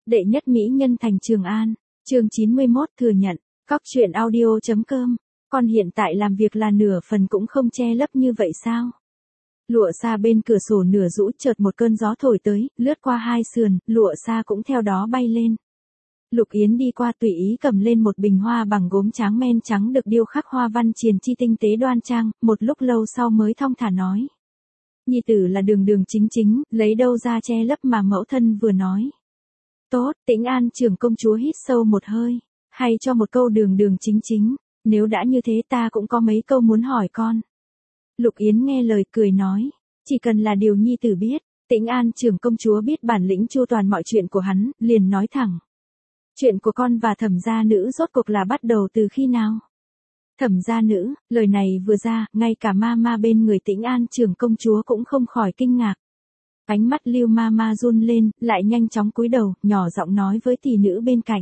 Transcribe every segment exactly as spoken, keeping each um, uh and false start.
Đệ nhất mỹ nhân thành Trường An, chương chín mươi mốt thừa nhận, cóc truyện audio.com, con hiện tại làm việc là nửa phần cũng không che lấp như vậy sao? Lụa xa bên cửa sổ nửa rũ chợt một cơn gió thổi tới, lướt qua hai sườn, lụa xa cũng theo đó bay lên. Lục Yến đi qua tùy ý cầm lên một bình hoa bằng gốm tráng men trắng được điêu khắc hoa văn triền chi tinh tế đoan trang, một lúc lâu sau mới thong thả nói. Nhi tử là đường đường chính chính, lấy đâu ra che lấp mà mẫu thân vừa nói. Tốt, Tĩnh An trưởng công chúa hít sâu một hơi, hay cho một câu đường đường chính chính, nếu đã như thế ta cũng có mấy câu muốn hỏi con. Lục Yến nghe lời cười nói, chỉ cần là điều nhi tử biết, Tĩnh An trưởng công chúa biết bản lĩnh chu toàn mọi chuyện của hắn, liền nói thẳng. Chuyện của con và Thẩm gia nữ rốt cuộc là bắt đầu từ khi nào? Thẩm gia nữ, lời này vừa ra, ngay cả ma ma bên người Tĩnh An trưởng công chúa cũng không khỏi kinh ngạc. Ánh mắt Lưu ma ma run lên, lại nhanh chóng cúi đầu, nhỏ giọng nói với tỷ nữ bên cạnh.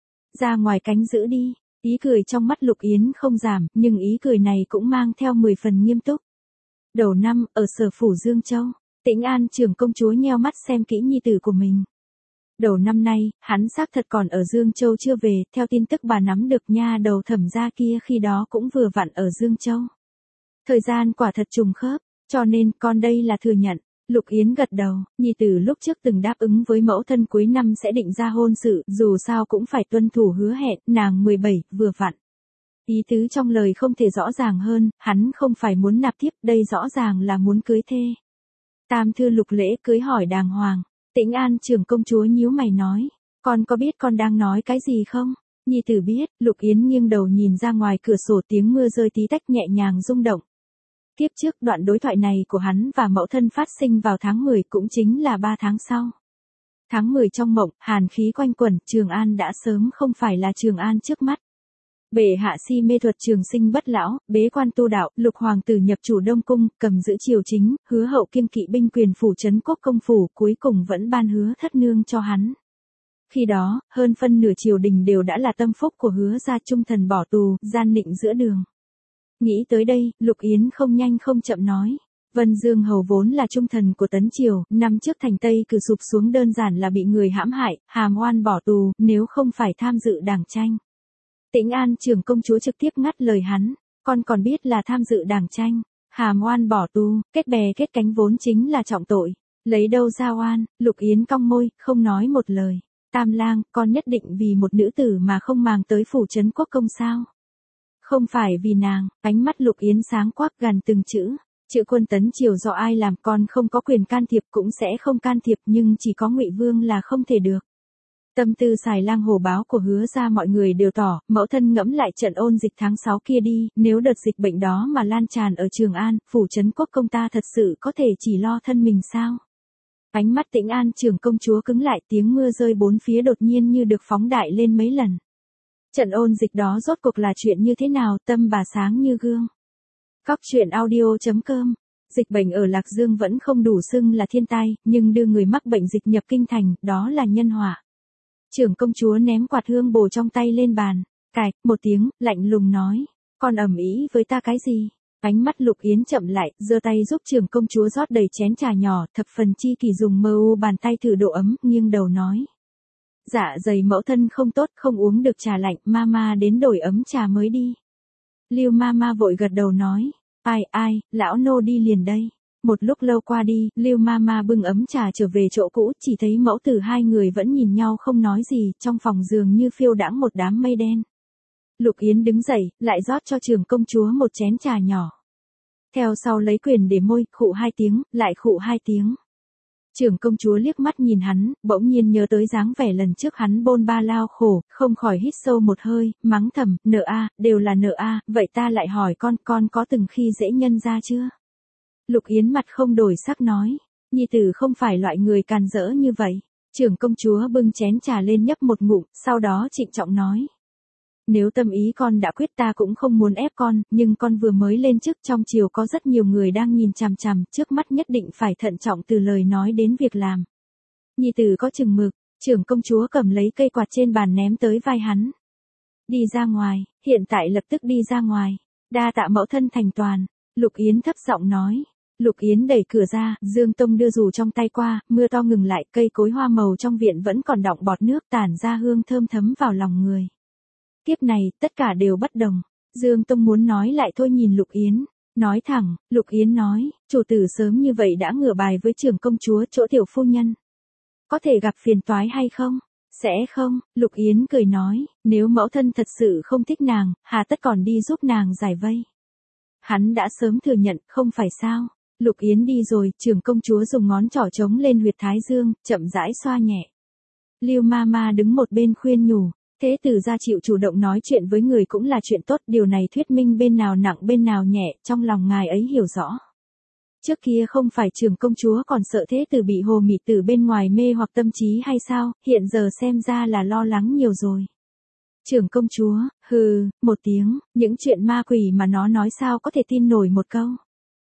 Ra ngoài cánh giữ đi, ý cười trong mắt Lục Yến không giảm, nhưng ý cười này cũng mang theo mười phần nghiêm túc. Đầu năm, ở sở phủ Dương Châu, Tĩnh An trưởng công chúa nheo mắt xem kỹ nhi tử của mình. Đầu năm nay, hắn xác thật còn ở Dương Châu chưa về, theo tin tức bà nắm được nha đầu Thẩm gia kia khi đó cũng vừa vặn ở Dương Châu. Thời gian quả thật trùng khớp, cho nên con đây là thừa nhận. Lục Yến gật đầu, nhi tử lúc trước từng đáp ứng với mẫu thân cuối năm sẽ định ra hôn sự, dù sao cũng phải tuân thủ hứa hẹn, nàng mười bảy, vừa vặn. Ý tứ trong lời không thể rõ ràng hơn, hắn không phải muốn nạp tiếp, đây rõ ràng là muốn cưới thê. Tam thư lục lễ cưới hỏi đàng hoàng. Tĩnh An trưởng công chúa nhíu mày nói, con có biết con đang nói cái gì không? Nhi tử biết, Lục Yến nghiêng đầu nhìn ra ngoài cửa sổ tiếng mưa rơi tí tách nhẹ nhàng rung động. Tiếp trước đoạn đối thoại này của hắn và mẫu thân phát sinh vào tháng mười cũng chính là ba tháng sau. Tháng mười trong mộng, hàn khí quanh quẩn, Trường An đã sớm không phải là Trường An trước mắt. Bệ hạ si mê thuật trường sinh bất lão, bế quan tu đạo, lục hoàng tử nhập chủ Đông Cung, cầm giữ triều chính, hứa hậu kiêng kỵ binh quyền phủ trấn quốc công phủ, cuối cùng vẫn ban hứa thất nương cho hắn. Khi đó, hơn phân nửa triều đình đều đã là tâm phúc của hứa gia trung thần bỏ tù, gian nịnh giữa đường. Nghĩ tới đây, Lục Yến không nhanh không chậm nói. Vân Dương hầu vốn là trung thần của Tấn Triều, năm trước thành Tây cử sụp xuống đơn giản là bị người hãm hại, hàm oan bỏ tù, nếu không phải tham dự đảng tranh. Tĩnh An trưởng công chúa trực tiếp ngắt lời hắn, con còn biết là tham dự đảng tranh, hàm oan bỏ tù, kết bè kết cánh vốn chính là trọng tội, lấy đâu ra oan. Lục Yến cong môi, không nói một lời. Tam lang, con nhất định vì một nữ tử mà không màng tới phủ trấn quốc công sao? Không phải vì nàng. Ánh mắt Lục Yến sáng quắc gần từng chữ. Chữ quân Tấn Triều do ai làm con không có quyền can thiệp cũng sẽ không can thiệp, nhưng chỉ có Ngụy Vương là không thể được. Tâm tư xài lang hổ báo của hứa ra mọi người đều tỏ, mẫu thân ngẫm lại trận ôn dịch tháng sáu kia đi, nếu đợt dịch bệnh đó mà lan tràn ở Trường An, phủ trấn quốc công ta thật sự có thể chỉ lo thân mình sao? Ánh mắt Tĩnh An trưởng công chúa cứng lại, tiếng mưa rơi bốn phía đột nhiên như được phóng đại lên mấy lần. Trận ôn dịch đó rốt cuộc là chuyện như thế nào, tâm bà sáng như gương. Cóc truyện audio.com. Dịch bệnh ở Lạc Dương vẫn không đủ xưng là thiên tai, nhưng đưa người mắc bệnh dịch nhập kinh thành, đó là nhân họa. Trưởng công chúa ném quạt hương bồ trong tay lên bàn, cạch, một tiếng, lạnh lùng nói, con ầm ĩ với ta cái gì? Ánh mắt Lục Yến chậm lại, giơ tay giúp trưởng công chúa rót đầy chén trà nhỏ, thập phần chi kỳ dùng mơ u bàn tay thử độ ấm, nghiêng đầu nói. Dạ dày mẫu thân không tốt, không uống được trà lạnh, mama đến đổi ấm trà mới đi. Lưu mama vội gật đầu nói, ai ai, lão nô đi liền đây. Một lúc lâu qua đi, Lưu mama bưng ấm trà trở về chỗ cũ, chỉ thấy mẫu tử hai người vẫn nhìn nhau không nói gì, trong phòng giường như phiêu đãng một đám mây đen. Lục Yến đứng dậy, lại rót cho trưởng công chúa một chén trà nhỏ. Theo sau lấy quyền để môi, khụ hai tiếng, lại khụ hai tiếng. Trưởng công chúa liếc mắt nhìn hắn, bỗng nhiên nhớ tới dáng vẻ lần trước hắn bôn ba lao khổ, không khỏi hít sâu một hơi, mắng thầm, nợ a, đều là nợ a, vậy ta lại hỏi con, con có từng khi dễ nhân ra chưa? Lục Yến mặt không đổi sắc nói, nhi tử không phải loại người càn rỡ như vậy. Trưởng công chúa bưng chén trà lên nhấp một ngụm, sau đó trịnh trọng nói. Nếu tâm ý con đã quyết ta cũng không muốn ép con, nhưng con vừa mới lên chức trong triều có rất nhiều người đang nhìn chằm chằm, trước mắt nhất định phải thận trọng từ lời nói đến việc làm. Nhi tử có chừng mực, trưởng công chúa cầm lấy cây quạt trên bàn ném tới vai hắn. Đi ra ngoài, hiện tại lập tức đi ra ngoài, đa tạ mẫu thân thành toàn. Lục Yến thấp giọng nói. Lục Yến đẩy cửa ra, Dương Tông đưa dù trong tay qua, mưa to ngừng lại, cây cối hoa màu trong viện vẫn còn đọng bọt nước tản ra hương thơm thấm vào lòng người. Kiếp này, tất cả đều bất đồng. Dương Tông muốn nói lại thôi nhìn Lục Yến. Nói thẳng, Lục Yến nói, chủ tử sớm như vậy đã ngửa bài với trưởng công chúa chỗ tiểu phu nhân. Có thể gặp phiền toái hay không? Sẽ không, Lục Yến cười nói, nếu mẫu thân thật sự không thích nàng, hà tất còn đi giúp nàng giải vây. Hắn đã sớm thừa nhận, không phải sao? Lục Yến đi rồi, trưởng công chúa dùng ngón trỏ trống lên huyệt thái dương, chậm rãi xoa nhẹ. Lưu Mama đứng một bên khuyên nhủ, thế tử gia chịu chủ động nói chuyện với người cũng là chuyện tốt, điều này thuyết minh bên nào nặng bên nào nhẹ, trong lòng ngài ấy hiểu rõ. Trước kia không phải trưởng công chúa còn sợ thế tử bị hồ mị tử bên ngoài mê hoặc tâm trí hay sao, hiện giờ xem ra là lo lắng nhiều rồi. Trưởng công chúa, hừ, một tiếng, những chuyện ma quỷ mà nó nói sao có thể tin nổi một câu.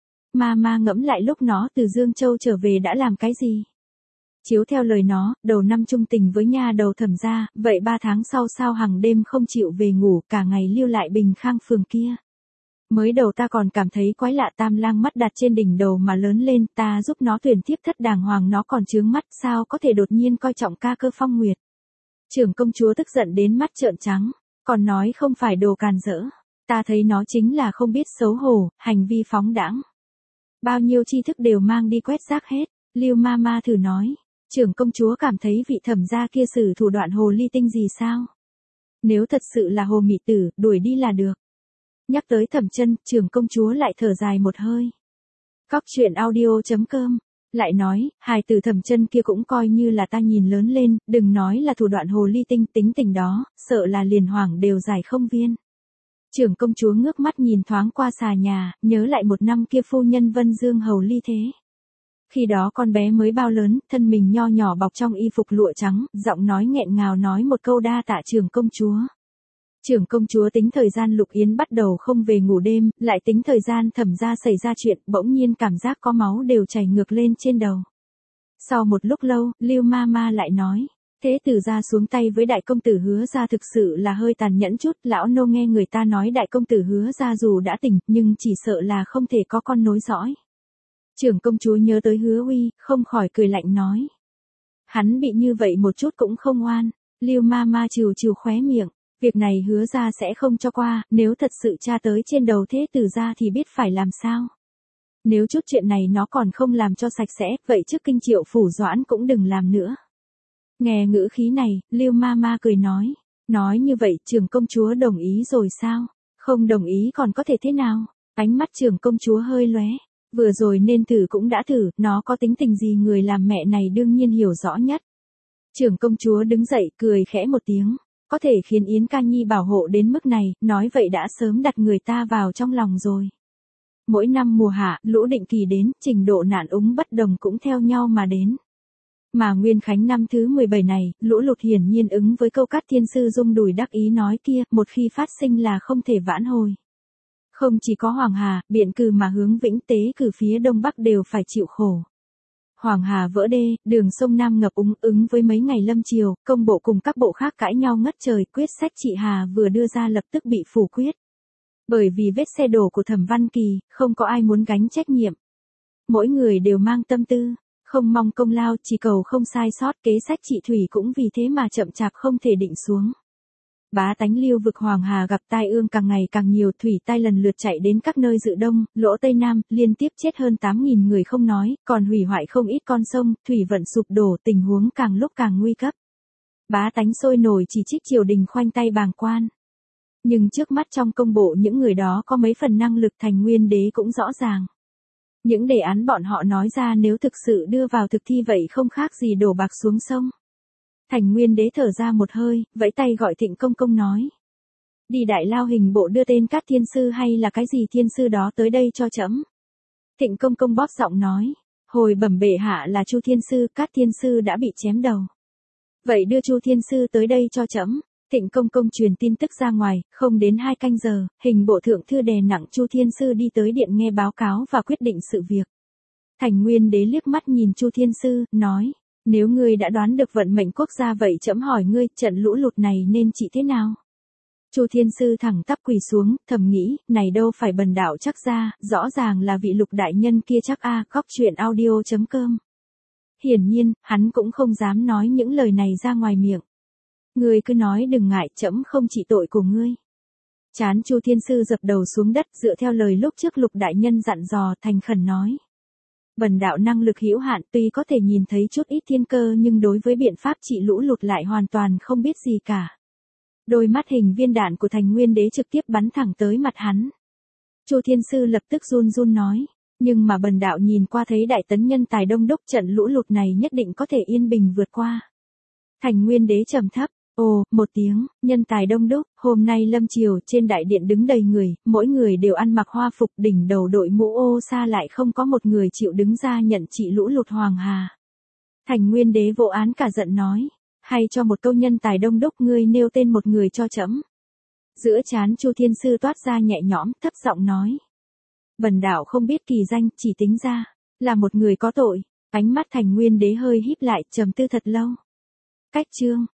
Mama ngẫm lại lúc nó từ Dương Châu trở về đã làm cái gì? Chiếu theo lời nó, đầu năm chung tình với nha đầu Thẩm gia, vậy ba tháng sau sao hàng đêm không chịu về ngủ, cả ngày lưu lại Bình Khang phường kia. Mới đầu ta còn cảm thấy quái lạ, tam lang mắt đặt trên đỉnh đầu mà lớn lên, ta giúp nó tuyển thiếp thất đàng hoàng nó còn chướng mắt, sao có thể đột nhiên coi trọng ca cơ phong nguyệt. Trưởng công chúa tức giận đến mắt trợn trắng, còn nói không phải đồ càn rỡ, ta thấy nó chính là không biết xấu hổ, hành vi phóng đãng. Bao nhiêu tri thức đều mang đi quét rác hết, Lưu Mama thử nói, trưởng công chúa cảm thấy vị Thẩm gia kia sử thủ đoạn hồ ly tinh gì sao? Nếu thật sự là hồ mị tử, đuổi đi là được. Nhắc tới Thẩm Chân, trưởng công chúa lại thở dài một hơi. Cóc truyện audio chấm com lại nói, hài tử Thẩm Chân kia cũng coi như là ta nhìn lớn lên, đừng nói là thủ đoạn hồ ly tinh, tính tình đó, sợ là liền hoàng đều giải không viên. Trưởng công chúa ngước mắt nhìn thoáng qua xà nhà, nhớ lại một năm kia phu nhân Vân Dương hầu ly thế. Khi đó con bé mới bao lớn, thân mình nho nhỏ bọc trong y phục lụa trắng, giọng nói nghẹn ngào nói một câu đa tạ trưởng công chúa. Trưởng công chúa tính thời gian Lục Yến bắt đầu không về ngủ đêm, lại tính thời gian Thẩm gia xảy ra chuyện, bỗng nhiên cảm giác có máu đều chảy ngược lên trên đầu. Sau một lúc lâu, Lưu Mama lại nói, thế tử gia xuống tay với đại công tử Hứa gia thực sự là hơi tàn nhẫn chút, lão nô nghe người ta nói đại công tử Hứa gia dù đã tỉnh, nhưng chỉ sợ là không thể có con nối dõi. Trưởng công chúa nhớ tới Hứa Uy, không khỏi cười lạnh nói. Hắn bị như vậy một chút cũng không oan, Lưu Mama trừ trừ khóe miệng. Việc này Hứa gia sẽ không cho qua, nếu thật sự tra tới trên đầu thế tử gia thì biết phải làm sao. Nếu chút chuyện này nó còn không làm cho sạch sẽ, vậy trước kinh Triệu phủ Doãn cũng đừng làm nữa. Nghe ngữ khí này, Lưu Mama cười nói, nói như vậy trưởng công chúa đồng ý rồi sao? Không đồng ý còn có thể thế nào? Ánh mắt trưởng công chúa hơi lóe, vừa rồi nên thử cũng đã thử, nó có tính tình gì người làm mẹ này đương nhiên hiểu rõ nhất. Trưởng công chúa đứng dậy cười khẽ một tiếng. Có thể khiến Yến Ca Nhi bảo hộ đến mức này, nói vậy đã sớm đặt người ta vào trong lòng rồi. Mỗi năm mùa hạ, lũ định kỳ đến, trình độ nạn úng bất đồng cũng theo nhau mà đến. Mà Nguyên Khánh năm thứ mười bảy này, lũ lụt hiển nhiên ứng với câu Cát Thiên Sư rung đùi đắc ý nói kia, một khi phát sinh là không thể vãn hồi. Không chỉ có Hoàng Hà, Biện Cừ mà hướng Vĩnh Tế cử phía đông bắc đều phải chịu khổ. Hoàng Hà vỡ đê, đường sông Nam ngập úng, ứng với mấy ngày lâm chiều, công bộ cùng các bộ khác cãi nhau ngất trời, quyết sách chị Hà vừa đưa ra lập tức bị phủ quyết. Bởi vì vết xe đổ của Thẩm Văn Kỳ, không có ai muốn gánh trách nhiệm. Mỗi người đều mang tâm tư, không mong công lao, chỉ cầu không sai sót, kế sách chị Thủy cũng vì thế mà chậm chạp không thể định xuống. Bá tánh lưu vực Hoàng Hà gặp tai ương càng ngày càng nhiều, thủy tai lần lượt chạy đến các nơi dự đông, lỗ Tây Nam, liên tiếp chết hơn tám nghìn người không nói, còn hủy hoại không ít con sông, thủy vận sụp đổ, tình huống càng lúc càng nguy cấp. Bá tánh sôi nổi chỉ trích triều đình khoanh tay bàng quan. Nhưng trước mắt trong công bộ những người đó có mấy phần năng lực, Thành Nguyên Đế cũng rõ ràng. Những đề án bọn họ nói ra nếu thực sự đưa vào thực thi vậy không khác gì đổ bạc xuống sông. Thành Nguyên Đế thở ra một hơi, vẫy tay gọi Thịnh Công Công nói. Đi Đại Lao hình bộ đưa tên Cát Thiên Sư hay là cái gì thiên sư đó tới đây cho trẫm. Thịnh Công Công bóp giọng nói. Hồi bẩm bệ hạ là Chu Thiên Sư, Cát Thiên Sư đã bị chém đầu. Vậy đưa Chu Thiên Sư tới đây cho trẫm. Thịnh Công Công truyền tin tức ra ngoài, không đến hai canh giờ, hình bộ thượng thư đè nặng Chu Thiên Sư đi tới điện nghe báo cáo và quyết định sự việc. Thành Nguyên Đế liếc mắt nhìn Chu Thiên Sư, nói. Nếu ngươi đã đoán được vận mệnh quốc gia vậy trẫm hỏi ngươi, trận lũ lụt này nên trị thế nào? Chu Thiên Sư thẳng tắp quỳ xuống, thầm nghĩ, này đâu phải bần đạo chắc ra, rõ ràng là vị Lục đại nhân kia chắc a. Góc truyện audio chấm com. Hiển nhiên, hắn cũng không dám nói những lời này ra ngoài miệng. Ngươi cứ nói đừng ngại, trẫm không trị tội của ngươi. Chán Chu Thiên Sư dập đầu xuống đất, dựa theo lời lúc trước Lục đại nhân dặn dò, thành khẩn nói. Bần đạo năng lực hữu hạn, tuy có thể nhìn thấy chút ít thiên cơ nhưng đối với biện pháp trị lũ lụt lại hoàn toàn không biết gì cả. Đôi mắt hình viên đạn của Thành Nguyên Đế trực tiếp bắn thẳng tới mặt hắn. Chu Thiên Sư lập tức run run nói, nhưng mà bần đạo nhìn qua thấy đại tấn nhân tài đông đúc, trận lũ lụt này nhất định có thể yên bình vượt qua. Thành Nguyên Đế trầm thấp, ồ, một tiếng, nhân tài đông đúc, hôm nay lâm triều trên đại điện đứng đầy người, mỗi người đều ăn mặc hoa phục, đỉnh đầu đội mũ ô sa, lại không có một người chịu đứng ra nhận trị lũ lụt Hoàng Hà. Thành Nguyên Đế vô án cả giận nói, hay cho một câu nhân tài đông đúc, ngươi nêu tên một người cho trẫm. Giữa trán Chu Thiên Sư toát ra nhẹ nhõm, thấp giọng nói. Bần đạo không biết kỳ danh, chỉ tính ra là một người có tội. Ánh mắt Thành Nguyên Đế hơi híp lại, trầm tư thật lâu. Cách chương